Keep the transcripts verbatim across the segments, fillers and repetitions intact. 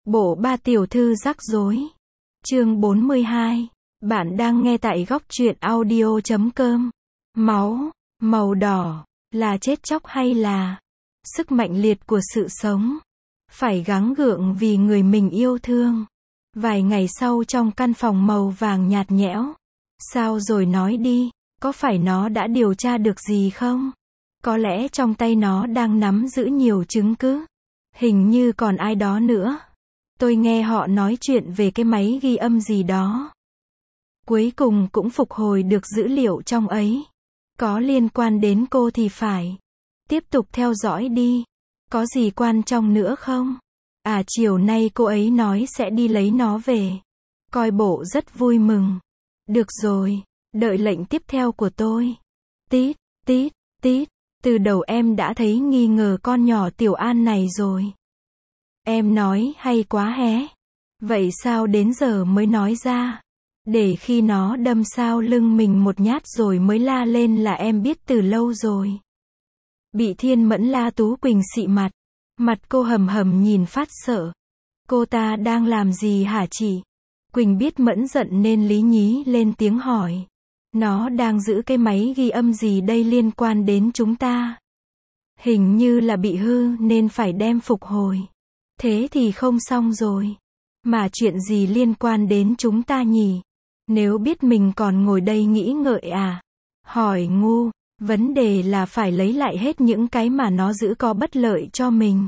Bộ ba tiểu thư rắc rối. Chương bốn mươi hai. Bạn đang nghe tại góc truyện audio chấm com. Máu, màu đỏ, là chết chóc hay là sức mạnh liệt của sự sống? Phải gắng gượng vì người mình yêu thương. Vài ngày sau trong căn phòng màu vàng nhạt nhẽo. Sao rồi nói đi, có phải nó đã điều tra được gì không? Có lẽ trong tay nó đang nắm giữ nhiều chứng cứ. Hình như còn ai đó nữa. Tôi nghe họ nói chuyện về cái máy ghi âm gì đó. Cuối cùng cũng phục hồi được dữ liệu trong ấy. Có liên quan đến cô thì phải. Tiếp tục theo dõi đi. Có gì quan trọng nữa không? À, chiều nay cô ấy nói sẽ đi lấy nó về. Coi bộ rất vui mừng. Được rồi, đợi lệnh tiếp theo của tôi. Tít, tít, tít. Từ đầu em đã thấy nghi ngờ con nhỏ Tiểu An này rồi. Em nói hay quá hé. Vậy sao đến giờ mới nói ra? Để khi nó đâm sau lưng mình một nhát rồi mới la lên là em biết từ lâu rồi. Bị Thiên Mẫn la Tú Quỳnh xị mặt. Mặt cô hầm hầm nhìn phát sợ. Cô ta đang làm gì hả chị? Quỳnh biết Mẫn giận nên lý nhí lên tiếng hỏi. Nó đang giữ cái máy ghi âm gì đây liên quan đến chúng ta? Hình như là bị hư nên phải đem phục hồi. Thế thì không xong rồi. Mà chuyện gì liên quan đến chúng ta nhỉ? Nếu biết mình còn ngồi đây nghĩ ngợi à? Hỏi ngu, vấn đề là phải lấy lại hết những cái mà nó giữ có bất lợi cho mình.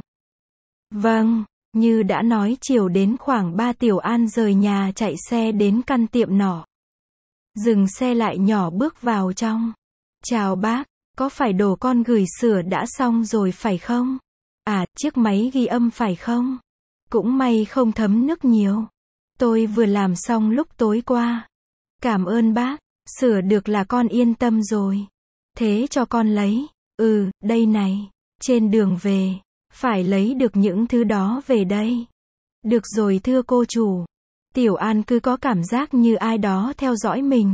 Vâng, như đã nói chiều đến khoảng ba Tiểu An rời nhà chạy xe đến căn tiệm nọ. Dừng xe lại nhỏ bước vào trong. Chào bác, có phải đồ con gửi sửa đã xong rồi phải không? À, chiếc máy ghi âm phải không? Cũng may không thấm nước nhiều. Tôi vừa làm xong lúc tối qua. Cảm ơn bác, sửa được là con yên tâm rồi. Thế cho con lấy. Ừ, đây này. Trên đường về, phải lấy được những thứ đó về đây. Được rồi thưa cô chủ. Tiểu An cứ có cảm giác như ai đó theo dõi mình.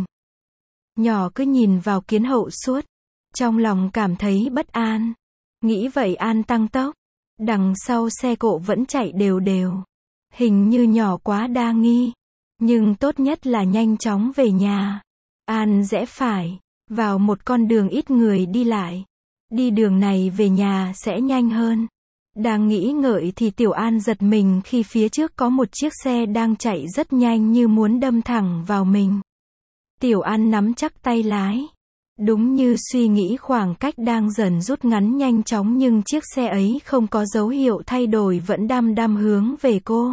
Nhỏ cứ nhìn vào kiến hậu suốt. Trong lòng cảm thấy bất an. Nghĩ vậy An tăng tốc. Đằng sau xe cộ vẫn chạy đều đều. Hình như nhỏ quá đa nghi. Nhưng tốt nhất là nhanh chóng về nhà. An rẽ phải. Vào một con đường ít người đi lại. Đi đường này về nhà sẽ nhanh hơn. Đang nghĩ ngợi thì Tiểu An giật mình khi phía trước có một chiếc xe đang chạy rất nhanh như muốn đâm thẳng vào mình. Tiểu An nắm chắc tay lái. Đúng như suy nghĩ khoảng cách đang dần rút ngắn nhanh chóng nhưng chiếc xe ấy không có dấu hiệu thay đổi vẫn đăm đăm hướng về cô.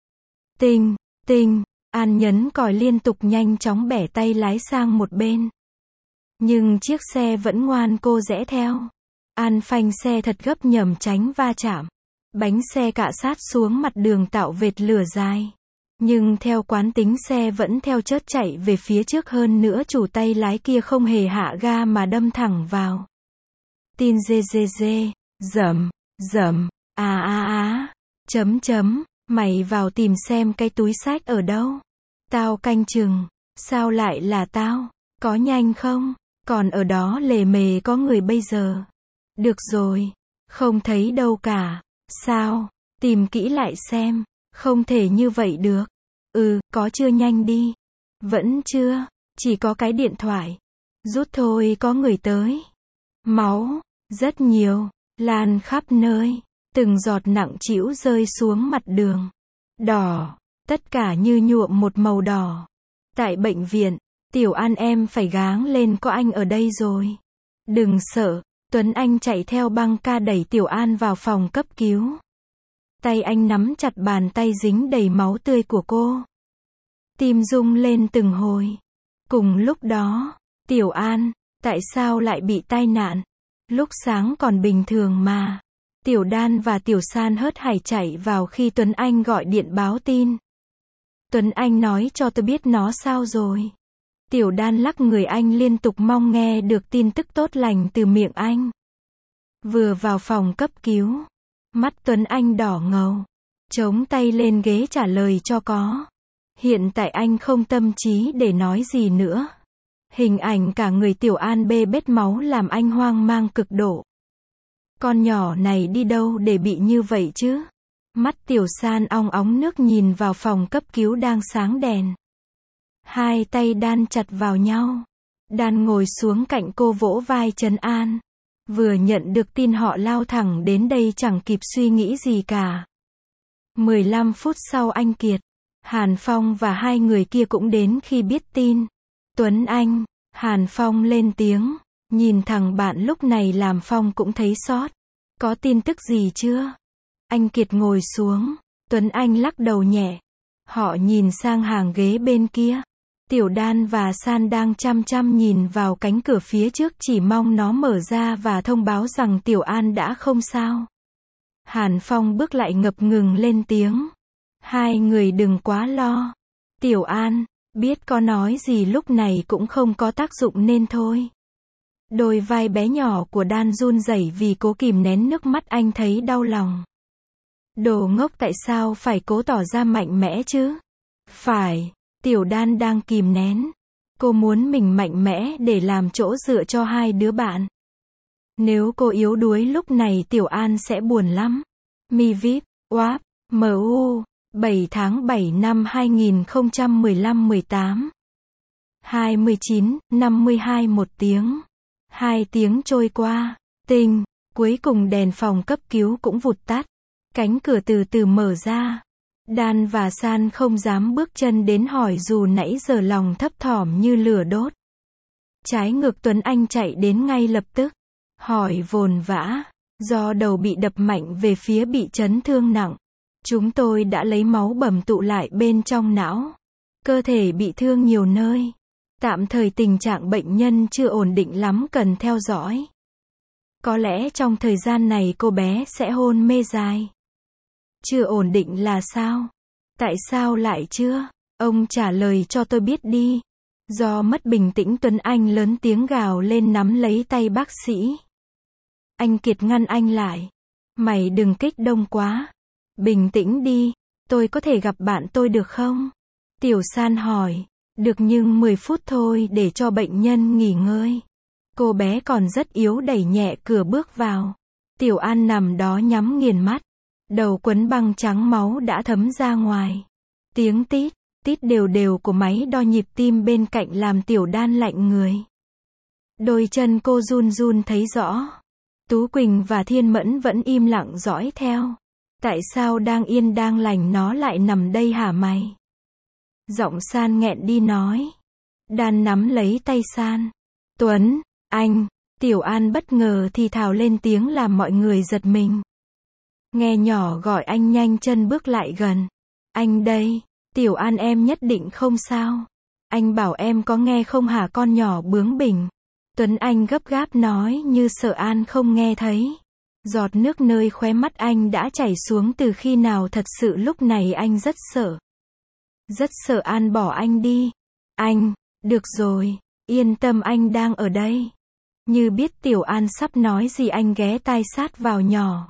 Tinh, tinh, An nhấn còi liên tục nhanh chóng bẻ tay lái sang một bên. Nhưng chiếc xe vẫn ngoan cô rẽ theo. An phanh xe thật gấp nhằm tránh va chạm. Bánh xe cạ sát xuống mặt đường tạo vệt lửa dài. Nhưng theo quán tính xe vẫn theo chớt chạy về phía trước hơn nữa chủ tay lái kia không hề hạ ga mà đâm thẳng vào. Tin dê dê dê, dầm, dầm, à à à, chấm chấm, mày vào tìm xem cái túi xách ở đâu. Tao canh chừng, sao lại là tao, có nhanh không, còn ở đó lề mề có người bây giờ. Được rồi, không thấy đâu cả, sao, tìm kỹ lại xem, không thể như vậy được. Ừ, có chưa nhanh đi. Vẫn chưa, chỉ có cái điện thoại. Rút thôi có người tới. Máu, rất nhiều, lan khắp nơi. Từng giọt nặng trĩu rơi xuống mặt đường. Đỏ, tất cả như nhuộm một màu đỏ. Tại bệnh viện, Tiểu An em phải gắng lên có anh ở đây rồi. Đừng sợ, Tuấn Anh chạy theo băng ca đẩy Tiểu An vào phòng cấp cứu. Tay anh nắm chặt bàn tay dính đầy máu tươi của cô. Tim rung lên từng hồi. Cùng lúc đó, Tiểu An, tại sao lại bị tai nạn? Lúc sáng còn bình thường mà. Tiểu Đan và Tiểu San hớt hải chạy vào khi Tuấn Anh gọi điện báo tin. Tuấn Anh nói cho tôi biết nó sao rồi. Tiểu Đan lắc người anh liên tục mong nghe được tin tức tốt lành từ miệng anh. Vừa vào phòng cấp cứu. Mắt Tuấn Anh đỏ ngầu. Chống tay lên ghế trả lời cho có. Hiện tại anh không tâm trí để nói gì nữa. Hình ảnh cả người Tiểu An bê bết máu làm anh hoang mang cực độ. Con nhỏ này đi đâu để bị như vậy chứ? Mắt Tiểu San ong óng nước nhìn vào phòng cấp cứu đang sáng đèn. Hai tay đan chặt vào nhau. Đan ngồi xuống cạnh cô vỗ vai trấn an. Vừa nhận được tin họ lao thẳng đến đây chẳng kịp suy nghĩ gì cả. mười lăm phút sau anh Kiệt, Hàn Phong và hai người kia cũng đến khi biết tin. Tuấn Anh, Hàn Phong lên tiếng, nhìn thằng bạn lúc này làm Phong cũng thấy xót. Có tin tức gì chưa? Anh Kiệt ngồi xuống, Tuấn Anh lắc đầu nhẹ. Họ nhìn sang hàng ghế bên kia. Tiểu Đan và San đang chăm chăm nhìn vào cánh cửa phía trước chỉ mong nó mở ra và thông báo rằng Tiểu An đã không sao. Hàn Phong bước lại ngập ngừng lên tiếng. Hai người đừng quá lo. Tiểu An, biết có nói gì lúc này cũng không có tác dụng nên thôi. Đôi vai bé nhỏ của Đan run rẩy vì cố kìm nén nước mắt, anh thấy đau lòng. Đồ ngốc, tại sao phải cố tỏ ra mạnh mẽ chứ? Phải, Tiểu Đan đang kìm nén. Cô muốn mình mạnh mẽ để làm chỗ dựa cho hai đứa bạn. Nếu cô yếu đuối lúc này Tiểu An sẽ buồn lắm. Mi vê i pê, o a pê, em u, bảy tháng bảy năm hai nghìn không trăm mười lăm mười tám. hai mươi chín, năm mươi hai một tiếng. Hai tiếng trôi qua. Tinh, cuối cùng đèn phòng cấp cứu cũng vụt tắt. Cánh cửa từ từ mở ra. Đan và San không dám bước chân đến hỏi dù nãy giờ lòng thấp thỏm như lửa đốt. Trái ngược Tuấn Anh chạy đến ngay lập tức. Hỏi vồn vã. Do đầu bị đập mạnh về phía bị chấn thương nặng. Chúng tôi đã lấy máu bầm tụ lại bên trong não. Cơ thể bị thương nhiều nơi. Tạm thời tình trạng bệnh nhân chưa ổn định lắm, cần theo dõi. Có lẽ trong thời gian này cô bé sẽ hôn mê dài. Chưa ổn định là sao? Tại sao lại chưa? Ông trả lời cho tôi biết đi. Do mất bình tĩnh Tuấn Anh lớn tiếng gào lên nắm lấy tay bác sĩ. Anh Kiệt ngăn anh lại. Mày đừng kích động quá. Bình tĩnh đi. Tôi có thể gặp bạn tôi được không? Tiểu San hỏi. Được, nhưng mười phút thôi để cho bệnh nhân nghỉ ngơi. Cô bé còn rất yếu, đẩy nhẹ cửa bước vào. Tiểu An nằm đó nhắm nghiền mắt. Đầu quấn băng trắng, máu đã thấm ra ngoài. Tiếng tít, tít đều đều của máy đo nhịp tim bên cạnh làm Tiểu Đan lạnh người. Đôi chân cô run run thấy rõ. Tú Quỳnh và Thiên Mẫn vẫn im lặng dõi theo. Tại sao đang yên đang lành nó lại nằm đây hả mày? Giọng San nghẹn đi nói. Đan nắm lấy tay San. Tuấn, anh. Tiểu An bất ngờ thì thào lên tiếng làm mọi người giật mình. Nghe nhỏ gọi anh nhanh chân bước lại gần. Anh đây. Tiểu An, em nhất định không sao. Anh bảo em có nghe không hả con nhỏ bướng bỉnh. Tuấn Anh gấp gáp nói như sợ An không nghe thấy. Giọt nước nơi khóe mắt anh đã chảy xuống từ khi nào, thật sự lúc này anh rất sợ. Rất sợ An bỏ anh đi. Anh, được rồi, yên tâm, anh đang ở đây. Như biết Tiểu An sắp nói gì, anh ghé tai sát vào nhỏ.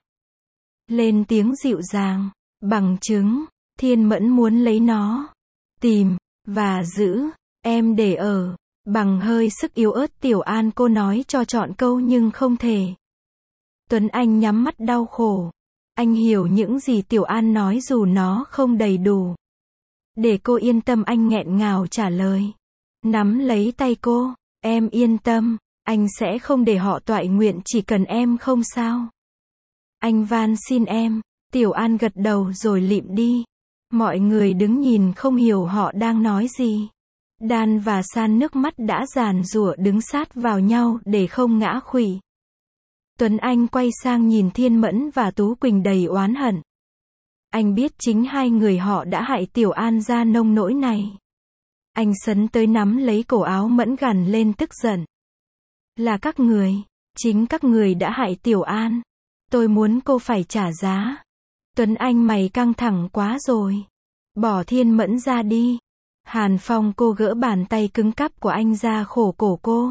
Lên tiếng dịu dàng. Bằng chứng, Thiên Mẫn muốn lấy nó. Tìm, và giữ, em để ở. Bằng hơi sức yếu ớt Tiểu An cô nói cho chọn câu nhưng không thể. Tuấn Anh nhắm mắt đau khổ. Anh hiểu những gì Tiểu An nói dù nó không đầy đủ. Để cô yên tâm, anh nghẹn ngào trả lời. Nắm lấy tay cô. Em yên tâm, anh sẽ không để họ toại nguyện, chỉ cần em không sao. Anh van xin em. Tiểu An gật đầu rồi lịm đi. Mọi người đứng nhìn không hiểu họ đang nói gì. Đan và San nước mắt đã giàn giụa đứng sát vào nhau để không ngã khuỵu. Tuấn Anh quay sang nhìn Thiên Mẫn và Tú Quỳnh đầy oán hận. Anh biết chính hai người họ đã hại Tiểu An ra nông nỗi này. Anh sấn tới nắm lấy cổ áo Mẫn gằn lên tức giận. Là các người, chính các người đã hại Tiểu An. Tôi muốn cô phải trả giá. Tuấn Anh, mày căng thẳng quá rồi. Bỏ Thiên Mẫn ra đi. Hàn Phong, cô gỡ bàn tay cứng cáp của anh ra khổ cổ cô.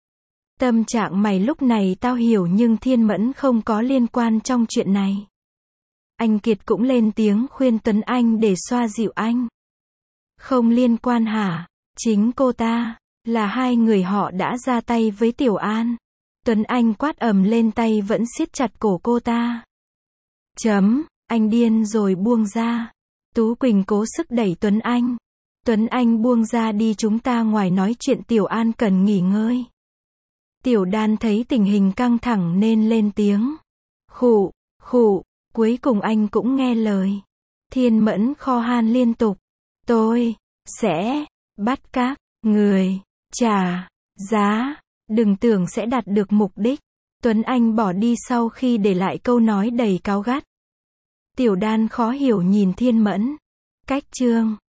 Tâm trạng mày lúc này tao hiểu, nhưng Thiên Mẫn không có liên quan trong chuyện này. Anh Kiệt cũng lên tiếng khuyên Tuấn Anh để xoa dịu anh. Không liên quan hả? Chính cô ta, là hai người họ đã ra tay với Tiểu An. Tuấn Anh quát ầm lên, tay vẫn siết chặt cổ cô ta. Chấm. Anh điên rồi buông ra. Tú Quỳnh cố sức đẩy Tuấn Anh. Tuấn Anh buông ra đi, chúng ta ngoài nói chuyện, Tiểu An cần nghỉ ngơi. Tiểu Đan thấy tình hình căng thẳng nên lên tiếng. Khụ, khụ, cuối cùng anh cũng nghe lời. Thiên Mẫn kho han liên tục. Tôi sẽ bắt các người trả giá, đừng tưởng sẽ đạt được mục đích. Tuấn Anh bỏ đi sau khi để lại câu nói đầy cáu gắt. Tiểu Đan khó hiểu nhìn Thiên Mẫn. Cách chương